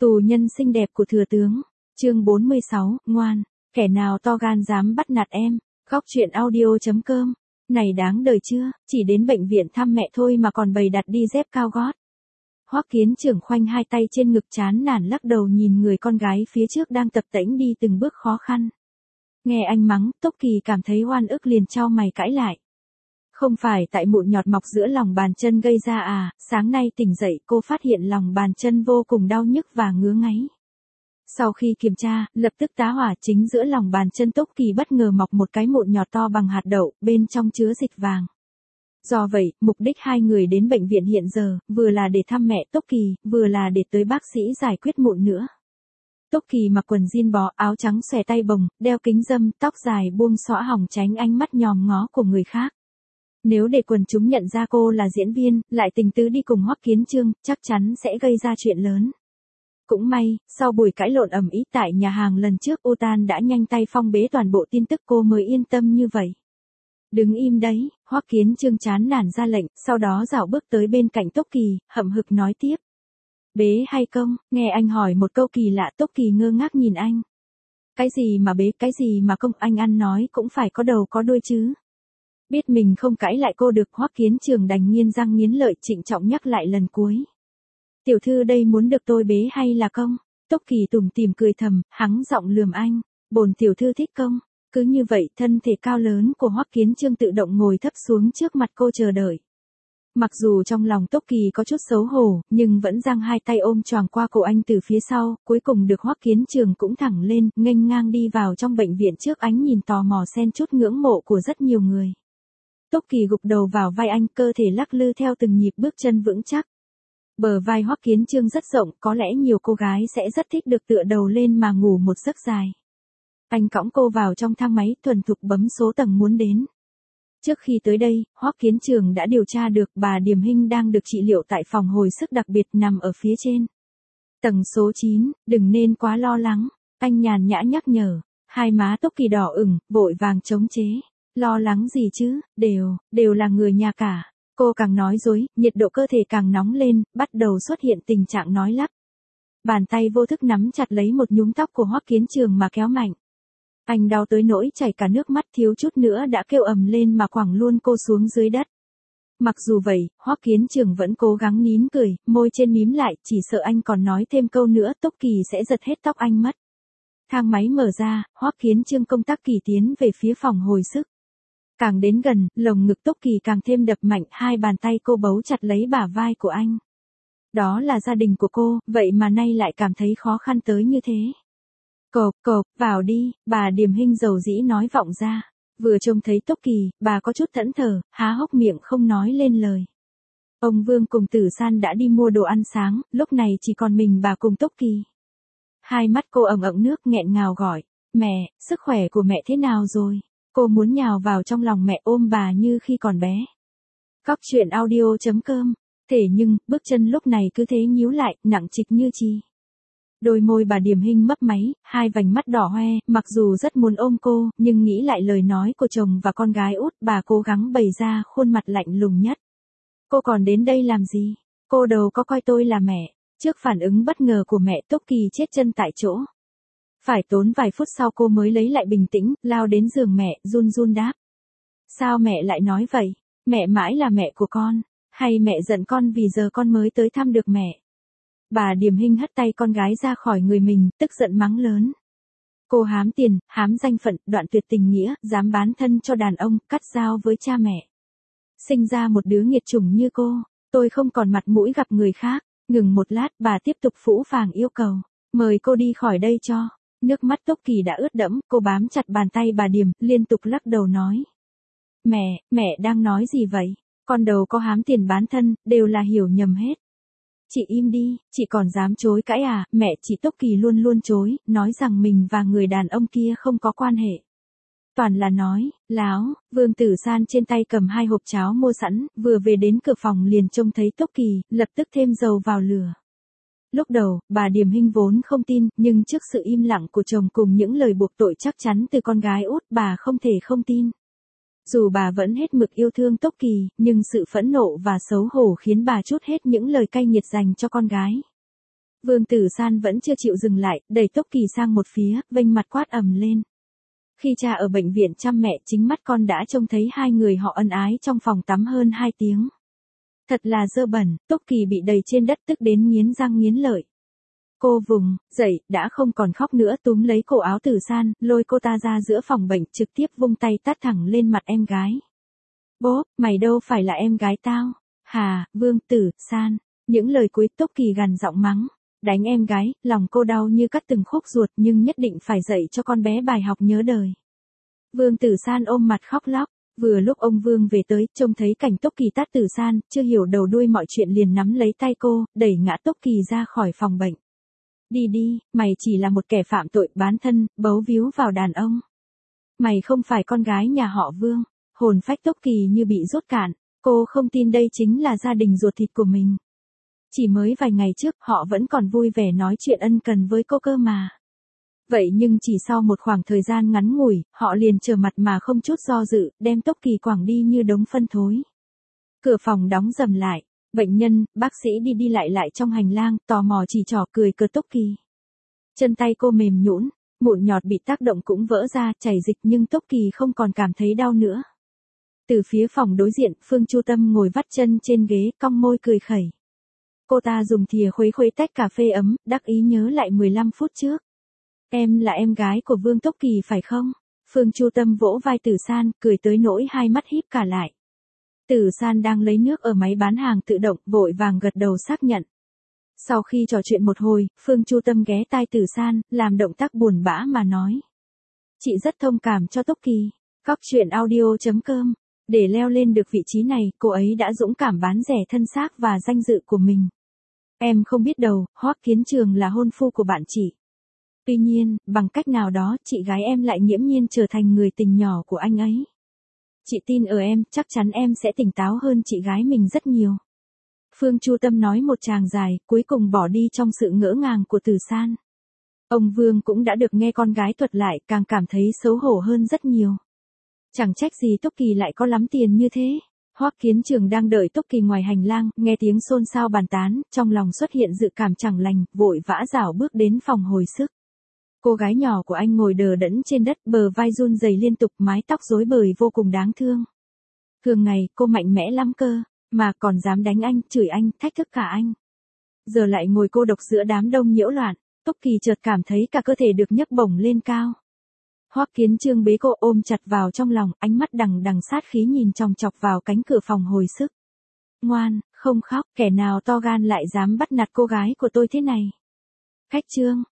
Tù nhân xinh đẹp của thừa tướng. Chương 46, ngoan, kẻ nào to gan dám bắt nạt em. Góc truyện audio.com. Này đáng đời chưa, chỉ đến bệnh viện thăm mẹ thôi mà còn bày đặt đi dép cao gót. Hoắc Kiến Trưởng khoanh hai tay trên ngực chán nản lắc đầu nhìn người con gái phía trước đang tập tễnh đi từng bước khó khăn. Nghe anh mắng, Tốc Kỳ cảm thấy oan ức liền chau mày cãi lại. Không phải tại mụn nhọt mọc giữa lòng bàn chân gây ra à, sáng nay tỉnh dậy cô phát hiện lòng bàn chân vô cùng đau nhức và ngứa ngáy. Sau khi kiểm tra, lập tức tá hỏa chính giữa lòng bàn chân Tốc Kỳ bất ngờ mọc một cái mụn nhọt to bằng hạt đậu, bên trong chứa dịch vàng. Do vậy, mục đích hai người đến bệnh viện hiện giờ, vừa là để thăm mẹ Tốc Kỳ, vừa là để tới bác sĩ giải quyết mụn nữa. Tốc Kỳ mặc quần jean bó, áo trắng xòe tay bồng, đeo kính râm, tóc dài buông xõa hỏng tránh ánh mắt nhòm ngó của người khác. Nếu để quần chúng nhận ra cô là diễn viên, lại tình tứ đi cùng Hoắc Kiến Chương, chắc chắn sẽ gây ra chuyện lớn. Cũng may, sau buổi cãi lộn ầm ĩ tại nhà hàng lần trước, Utan đã nhanh tay phong bế toàn bộ tin tức, cô mới yên tâm như vậy. Đứng im đấy, Hoắc Kiến Chương chán nản ra lệnh, sau đó dạo bước tới bên cạnh Tốc Kỳ, hậm hực nói tiếp. Bế hay công, nghe anh hỏi một câu kỳ lạ. Tốc Kỳ ngơ ngác nhìn anh. Cái gì mà bế, cái gì mà công, anh ăn nói cũng phải có đầu có đuôi chứ. Biết mình không cãi lại cô được, Hoắc Kiến Trường đành nghiến răng nghiến lợi trịnh trọng nhắc lại lần cuối. Tiểu thư đây muốn được tôi bế hay là công? Tốc Kỳ tủm tỉm cười thầm, hắng giọng lườm anh. Bổn tiểu thư thích công. Cứ như vậy, thân thể cao lớn của Hoắc Kiến Chương tự động ngồi thấp xuống trước mặt cô chờ đợi. Mặc dù trong lòng Tốc Kỳ có chút xấu hổ, nhưng vẫn giang hai tay ôm choàng qua cổ anh từ phía sau, cuối cùng được Hoắc Kiến Trường cũng thẳng lên, nghênh ngang đi vào trong bệnh viện trước ánh nhìn tò mò xen chút ngưỡng mộ của rất nhiều người. Tốc Kỳ gục đầu vào vai anh, cơ thể lắc lư theo từng nhịp bước chân vững chắc. Bờ vai Hoắc Kiến Chương rất rộng, có lẽ nhiều cô gái sẽ rất thích được tựa đầu lên mà ngủ một giấc dài. Anh cõng cô vào trong thang máy, thuần thục bấm số tầng muốn đến. Trước khi tới đây, Hoắc Kiến Trường đã điều tra được bà Điềm Hinh đang được trị liệu tại phòng hồi sức đặc biệt nằm ở phía trên. Tầng số 9, đừng nên quá lo lắng, anh nhàn nhã nhắc nhở. Hai má Tốc Kỳ đỏ ửng, vội vàng chống chế. Lo lắng gì chứ, đều là người nhà cả. Cô càng nói dối, nhiệt độ cơ thể càng nóng lên, bắt đầu xuất hiện tình trạng nói lắp. Bàn tay vô thức nắm chặt lấy một nhúm tóc của Hoắc Kiến Trường mà kéo mạnh. Anh đau tới nỗi chảy cả nước mắt, thiếu chút nữa đã kêu ầm lên mà quẳng luôn cô xuống dưới đất. Mặc dù vậy, Hoắc Kiến Trường vẫn cố gắng nín cười, môi trên mím lại, chỉ sợ anh còn nói thêm câu nữa Tốc Kỳ sẽ giật hết tóc anh mất. Thang máy mở ra, Hoắc Kiến Chương công tác kỳ tiến về phía phòng hồi sức. Càng đến gần, lồng ngực Tốc Kỳ càng thêm đập mạnh, hai bàn tay cô bấu chặt lấy bả vai của anh. Đó là gia đình của cô, vậy mà nay lại cảm thấy khó khăn tới như thế. Cộp, vào đi, bà Điềm Hinh dầu dĩ nói vọng ra. Vừa trông thấy Tốc Kỳ, bà có chút thẫn thờ, há hốc miệng không nói lên lời. Ông Vương cùng Tử San đã đi mua đồ ăn sáng, lúc này chỉ còn mình bà cùng Tốc Kỳ. Hai mắt cô ẩn ẩn nước, nghẹn ngào gọi. Mẹ, sức khỏe của mẹ thế nào rồi? Cô muốn nhào vào trong lòng mẹ ôm bà như khi còn bé. Góc truyện audio.com. Thế nhưng, bước chân lúc này cứ thế nhíu lại, nặng trịch như chi. Đôi môi bà Điềm Hinh mấp máy, hai vành mắt đỏ hoe, mặc dù rất muốn ôm cô, nhưng nghĩ lại lời nói của chồng và con gái út, bà cố gắng bày ra khuôn mặt lạnh lùng nhất. Cô còn đến đây làm gì? Cô đâu có coi tôi là mẹ. Trước phản ứng bất ngờ của mẹ, Tốc Kỳ chết chân tại chỗ. Phải tốn vài phút sau cô mới lấy lại bình tĩnh, lao đến giường mẹ, run run đáp. Sao mẹ lại nói vậy? Mẹ mãi là mẹ của con. Hay mẹ giận con vì giờ con mới tới thăm được mẹ? Bà Điềm Hinh hất tay con gái ra khỏi người mình, tức giận mắng lớn. Cô hám tiền, hám danh phận, đoạn tuyệt tình nghĩa, dám bán thân cho đàn ông, cắt giao với cha mẹ. Sinh ra một đứa nghiệt chủng như cô, tôi không còn mặt mũi gặp người khác. Ngừng một lát, bà tiếp tục phũ phàng yêu cầu. Mời cô đi khỏi đây cho. Nước mắt Tốc Kỳ đã ướt đẫm, cô bám chặt bàn tay bà Điềm, liên tục lắc đầu nói. Mẹ đang nói gì vậy? Con đầu có hám tiền bán thân, đều là hiểu nhầm hết. Chị im đi, chị còn dám chối cãi à? Mẹ chị Tốc Kỳ luôn luôn chối, nói rằng mình và người đàn ông kia không có quan hệ. Toàn là nói, láo. Vương Tử San trên tay cầm hai hộp cháo mua sẵn, vừa về đến cửa phòng liền trông thấy Tốc Kỳ, lập tức thêm dầu vào lửa. Lúc đầu, bà Điềm Hinh vốn không tin, nhưng trước sự im lặng của chồng cùng những lời buộc tội chắc chắn từ con gái út, bà không thể không tin. Dù bà vẫn hết mực yêu thương Tốc Kỳ, nhưng sự phẫn nộ và xấu hổ khiến bà trút hết những lời cay nghiệt dành cho con gái. Vương Tử San vẫn chưa chịu dừng lại, đẩy Tốc Kỳ sang một phía, vênh mặt quát ầm lên. Khi cha ở bệnh viện chăm mẹ, chính mắt con đã trông thấy hai người họ ân ái trong phòng tắm hơn 2 tiếng. Thật là dơ bẩn, Tốc Kỳ bị đầy trên đất tức đến nghiến răng nghiến lợi. Cô vùng dậy, đã không còn khóc nữa, túm lấy cổ áo Tử San, lôi cô ta ra giữa phòng bệnh, trực tiếp vung tay tát thẳng lên mặt em gái. Bố, mày đâu phải là em gái tao. Hà, Vương Tử San. Những lời cuối Tốc Kỳ gằn giọng mắng. Đánh em gái, lòng cô đau như cắt từng khúc ruột, nhưng nhất định phải dạy cho con bé bài học nhớ đời. Vương Tử San ôm mặt khóc lóc. Vừa lúc ông Vương về tới, trông thấy cảnh Tốc Kỳ tát Tử San, chưa hiểu đầu đuôi mọi chuyện liền nắm lấy tay cô, đẩy ngã Tốc Kỳ ra khỏi phòng bệnh. Đi đi, mày chỉ là một kẻ phạm tội bán thân, bấu víu vào đàn ông. Mày không phải con gái nhà họ Vương. Hồn phách Tốc Kỳ như bị rút cạn, cô không tin đây chính là gia đình ruột thịt của mình. Chỉ mới vài ngày trước họ vẫn còn vui vẻ nói chuyện ân cần với cô cơ mà. Vậy nhưng chỉ sau một khoảng thời gian ngắn ngủi, họ liền trở mặt mà không chút do dự, đem Tốc Kỳ quẳng đi như đống phân thối. Cửa phòng đóng rầm lại, bệnh nhân, bác sĩ đi đi lại trong hành lang, tò mò chỉ trỏ cười cợt Tốc Kỳ. Chân tay cô mềm nhũn, mụn nhọt bị tác động cũng vỡ ra, chảy dịch nhưng Tốc Kỳ không còn cảm thấy đau nữa. Từ phía phòng đối diện, Phương Chu Tâm ngồi vắt chân trên ghế, cong môi cười khẩy. Cô ta dùng thìa khuấy tách cà phê ấm, đắc ý nhớ lại 15 phút trước. Em là em gái của Vương Tốc Kỳ phải không? Phương Chu Tâm vỗ vai Tử San, cười tới nỗi hai mắt híp cả lại. Tử San đang lấy nước ở máy bán hàng tự động, vội vàng gật đầu xác nhận. Sau khi trò chuyện một hồi, Phương Chu Tâm ghé tai Tử San, làm động tác buồn bã mà nói. Chị rất thông cảm cho Tốc Kỳ. Góc truyện audio.com. Để leo lên được vị trí này, cô ấy đã dũng cảm bán rẻ thân xác và danh dự của mình. Em không biết đâu, Hoắc Kiến Trường là hôn phu của bạn chị. Tuy nhiên, bằng cách nào đó, chị gái em lại nghiễm nhiên trở thành người tình nhỏ của anh ấy. Chị tin ở em, chắc chắn em sẽ tỉnh táo hơn chị gái mình rất nhiều. Phương Chu Tâm nói một tràng dài, cuối cùng bỏ đi trong sự ngỡ ngàng của Tử San. Ông Vương cũng đã được nghe con gái thuật lại, càng cảm thấy xấu hổ hơn rất nhiều. Chẳng trách gì Tốc Kỳ lại có lắm tiền như thế. Hoắc Kiến Trường đang đợi Tốc Kỳ ngoài hành lang, nghe tiếng xôn xao bàn tán, trong lòng xuất hiện dự cảm chẳng lành, vội vã rảo bước đến phòng hồi sức. Cô gái nhỏ của anh ngồi đờ đẫn trên đất, bờ vai run rẩy liên tục, mái tóc rối bời vô cùng đáng thương. Thường ngày, cô mạnh mẽ lắm cơ, mà còn dám đánh anh, chửi anh, thách thức cả anh. Giờ lại ngồi cô độc giữa đám đông nhiễu loạn, Tốc Kỳ chợt cảm thấy cả cơ thể được nhấc bổng lên cao. Hoắc Kiến Chương bế cô ôm chặt vào trong lòng, ánh mắt đằng đằng sát khí nhìn chòng chọc vào cánh cửa phòng hồi sức. Ngoan, không khóc, kẻ nào to gan lại dám bắt nạt cô gái của tôi thế này. Khách Trương,